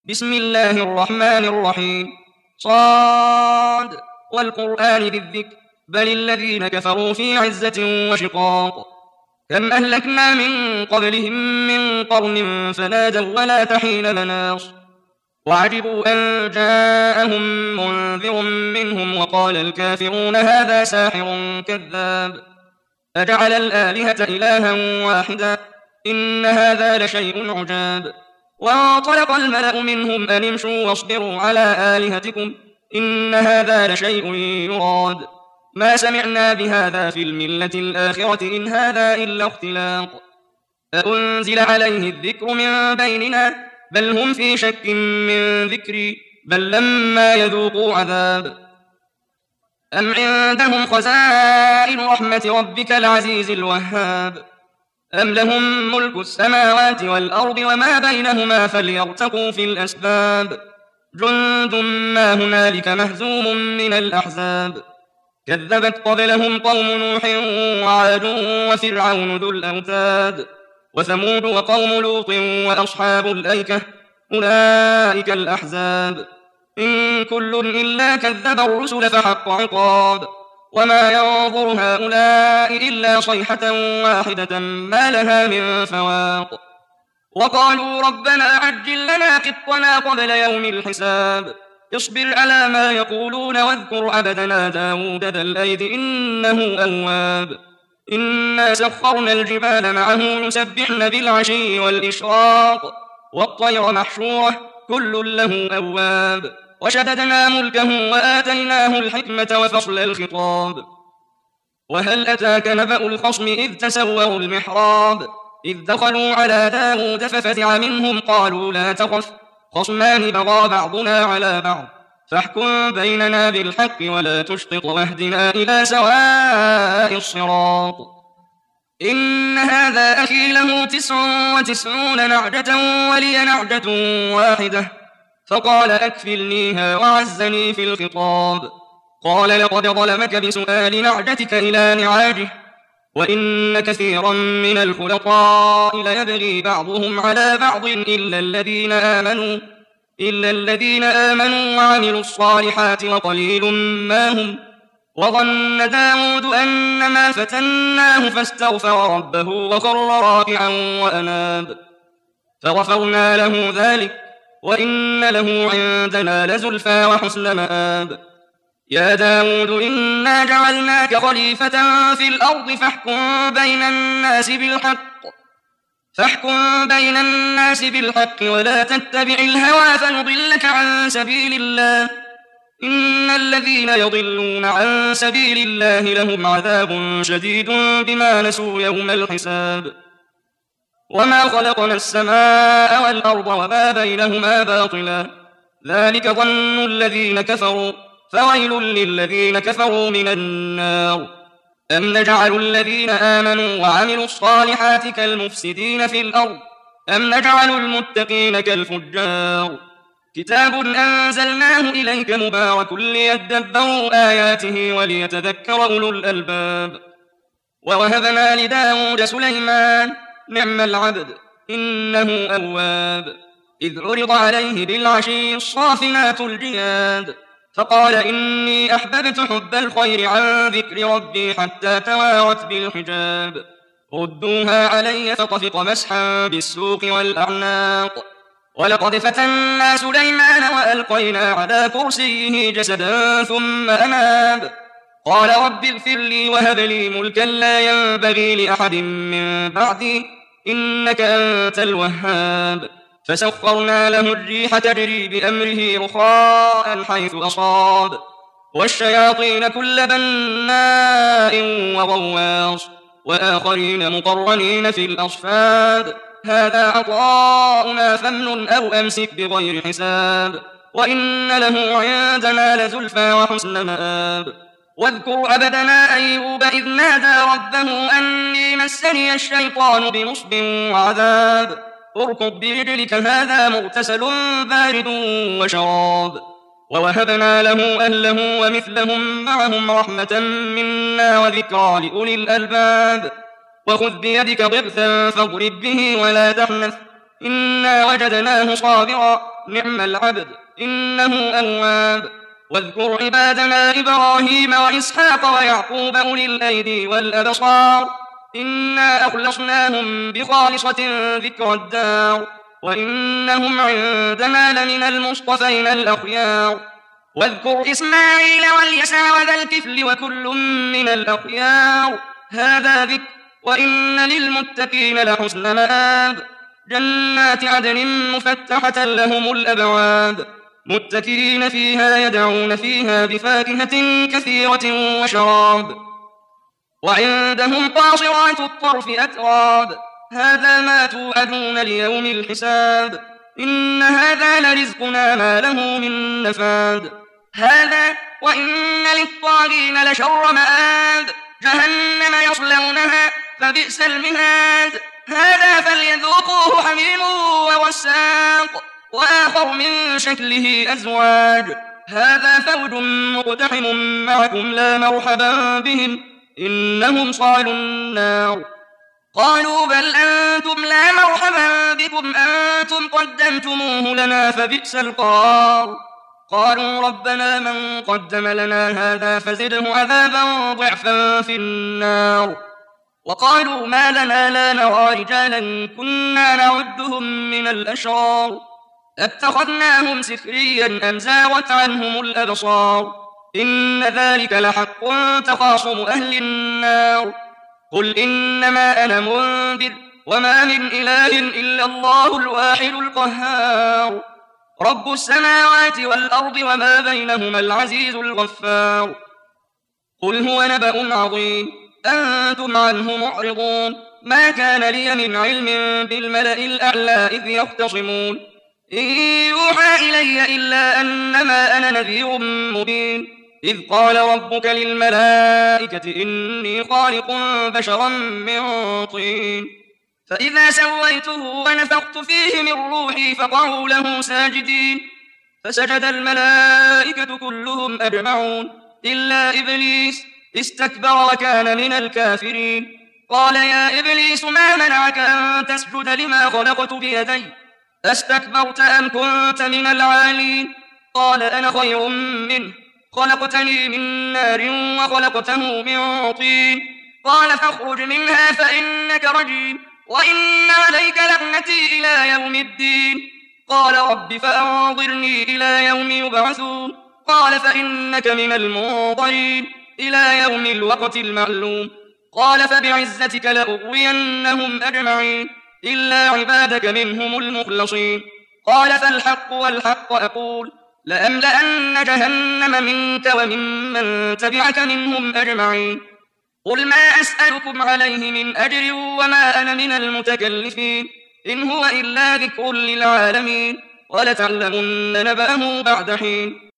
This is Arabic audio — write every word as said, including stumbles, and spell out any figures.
بسم الله الرحمن الرحيم. صاد والقرآن ذي الذكر بل الذين كفروا في عزة وشقاق. كم أهلكنا من قبلهم من قرن فنادوا ولا تحين مناص وعجبوا أن جاءهم منذر منهم وقال الكافرون هذا ساحر كذاب أجعل الآلهة إلها واحدا إن هذا لشيء عجاب. وانطلق الملأ منهم أن امشوا واصبروا على آلهتكم إن هذا لشيء يراد ما سمعنا بهذا في الملة الآخرة إن هذا إلا اختلاق أأنزل عليه الذكر من بيننا بل هم في شك من ذكري بل لما يذوقوا عذاب. أم عندهم خزائن رحمة ربك العزيز الوهاب أم لهم ملك السماوات والأرض وما بينهما فليرتقوا في الأسباب جند ما هنالك مهزوم من الأحزاب. كذبت قبلهم قوم نوح وعاد وفرعون ذو الأوتاد وثمود وقوم لوط وأصحاب الأيكة أولئك الأحزاب إن كل إلا كذب الرسل فحق عقاب وما ينظر هؤلاء إلا صيحة واحدة ما لها من فواق. وقالوا ربنا عجل لنا قطنا قبل يوم الحساب اصبر على ما يقولون واذكر عبدنا داود ذا الأيد إنه أواب إنا سخرنا الجبال معه يسبحن بالعشي والإشراق والطير محشورة كل له أواب وشددنا ملكه وآتيناه الحكمة وفصل الخطاب. وهل أتاك نبأ الخصم إذ تسوروا المحراب إذ دخلوا على داود ففزع منهم قالوا لا تخف خصمان بغى بعضنا على بعض فاحكم بيننا بالحق ولا تشطط واهدنا إلى سواء الصراط. إن هذا أخي له تسع وتسعون نعجة ولي نعجة واحدة فقال أكفلنيها وعزني في الخطاب. قال لقد ظلمك بسؤال نعجتك إلى نعاجه وإن كثيرا من الخلطاء ليبغي بعضهم على بعض إلا الذين آمنوا إلا الذين آمنوا وعملوا الصالحات وقليل ما هم. وظن داود أنما فتناه فاستغفر ربه وخر راكعا وأناب فغفرنا له ذلك وإن له عندنا لزلفى وحسن مآب. يا داود إنا جعلناك خليفة في الأرض فاحكم بين الناس بالحق فاحكم بين الناس بالحق ولا تتبع الهوى فيضلك عن سبيل الله إن الذين يضلون عن سبيل الله لهم عذاب شديد بما نسوا يوم الحساب. وما خلقنا السماء والأرض وما بينهما باطلا ذلك ظن الذين كفروا فويل للذين كفروا من النار. أم نجعل الذين آمنوا وعملوا الصالحات كالمفسدين في الأرض أم نجعل المتقين كالفجار. كتاب أنزلناه إليك مبارك ليدبروا آياته وليتذكر أولو الألباب. ووهبنا لداود سليمان نعم العبد إنه أواب إذ عرض عليه بالعشي الصافنات الجياد فقال إني أحببت حب الخير عن ذكر ربي حتى توارت بالحجاب ردوها علي فطفق مسحا بالسوق والأعناق. ولقد فتنا سليمان وألقينا على كرسيه جسدا ثم أناب قال رب اغفر لي وهب لي ملكا لا ينبغي لأحد من بعدي إنك أنت الوهاب. فسخرنا له الريح تجري بأمره رخاء حيث أصاب والشياطين كل بناء وغواص وآخرين مقرنين في الأصفاد هذا عطاؤنا فامنن أو أمسك بغير حساب وإن له عندنا لزلفى وحسن مآب. واذكر عبدنا أيوب إذ نادى ربه أني مسني الشيطان بنصب وعذاب اركض برجلك هذا مغتسل بارد وشراب. ووهبنا له أهله ومثلهم معهم رحمة منا وذكرى لأولي الألباب. وخذ بيدك ضغثا فاضرب به ولا تحنث إنا وجدناه صابرا نعم العبد إنه أواب. واذكر عبادنا إبراهيم وإسحاق ويعقوب أولي الأيدي والأبصار إنا أخلصناهم بخالصة ذكر الدار وإنهم عندنا لمن المصطفين الأخيار. واذكر إسماعيل واليسع وذا الكفل وكل من الأخيار هذا ذكر وإن للمتقين لحسن مآب. جنات عدن مفتحة لهم الأبواب متكئين فيها يدعون فيها بفاكهة كثيرة وشراب. وعندهم قاصرات الطرف أتراب هذا ما توعدون ليوم الحساب إن هذا لرزقنا ما له من نفاد. هذا وإن للطاغين لشر مآب جهنم يصلونها فبئس المهاد. هذا فليذوقوه حميم وغساق وآخر من شكله أزواج هذا فوج مقتحم معكم لا مرحبا بهم إنهم صالوا النار. قالوا بل أنتم لا مرحبا بكم أنتم قدمتموه لنا فبئس القرار. قالوا ربنا من قدم لنا هذا فزده عذابا ضعفا في النار. وقالوا ما لنا لا نرى رجالا كنا نعدهم من الأشرار اتخذناهم سخريا أم زاغت عنهم الأبصار إن ذلك لحق تخاصم أهل النار. قل إنما أنا منذر وما من إله إلا الله الواحد القهار رب السماوات والأرض وما بينهما العزيز الغفار. قل هو نبأ عظيم أنتم عنه معرضون ما كان لي من علم بالملأ الأعلى إذ يختصمون إن يوحى إلي إلا أنما أنا نذير مبين إذ قال ربك للملائكة إني خالق بشرا من طين فإذا سويته ونفخت فيه من روحي فقعوا له ساجدين فسجد الملائكة كلهم أجمعون إلا إبليس استكبر وكان من الكافرين. قال يا إبليس ما منعك أن تسجد لما خلقت بيدي أستكبرت أم كنت من العالين؟ قال أنا خير منه خلقتني من نار وخلقته من طين قال فاخرج منها فإنك رجيم وإن عليك لعنتي إلى يوم الدين. قال رب فأنظرني إلى يوم يبعثون قال فإنك من المنظرين إلى يوم الوقت المعلوم. قال فبعزتك لأغوينهم أجمعين إلا عبادك منهم المخلصين. قال فالحق والحق أقول لأملأن جهنم منك وممن تبعك منهم أجمعين. قل ما أسألكم عليه من أجر وما أنا من المتكلفين إن هو إلا ذكر للعالمين ولتعلمن نبأه بعد حين.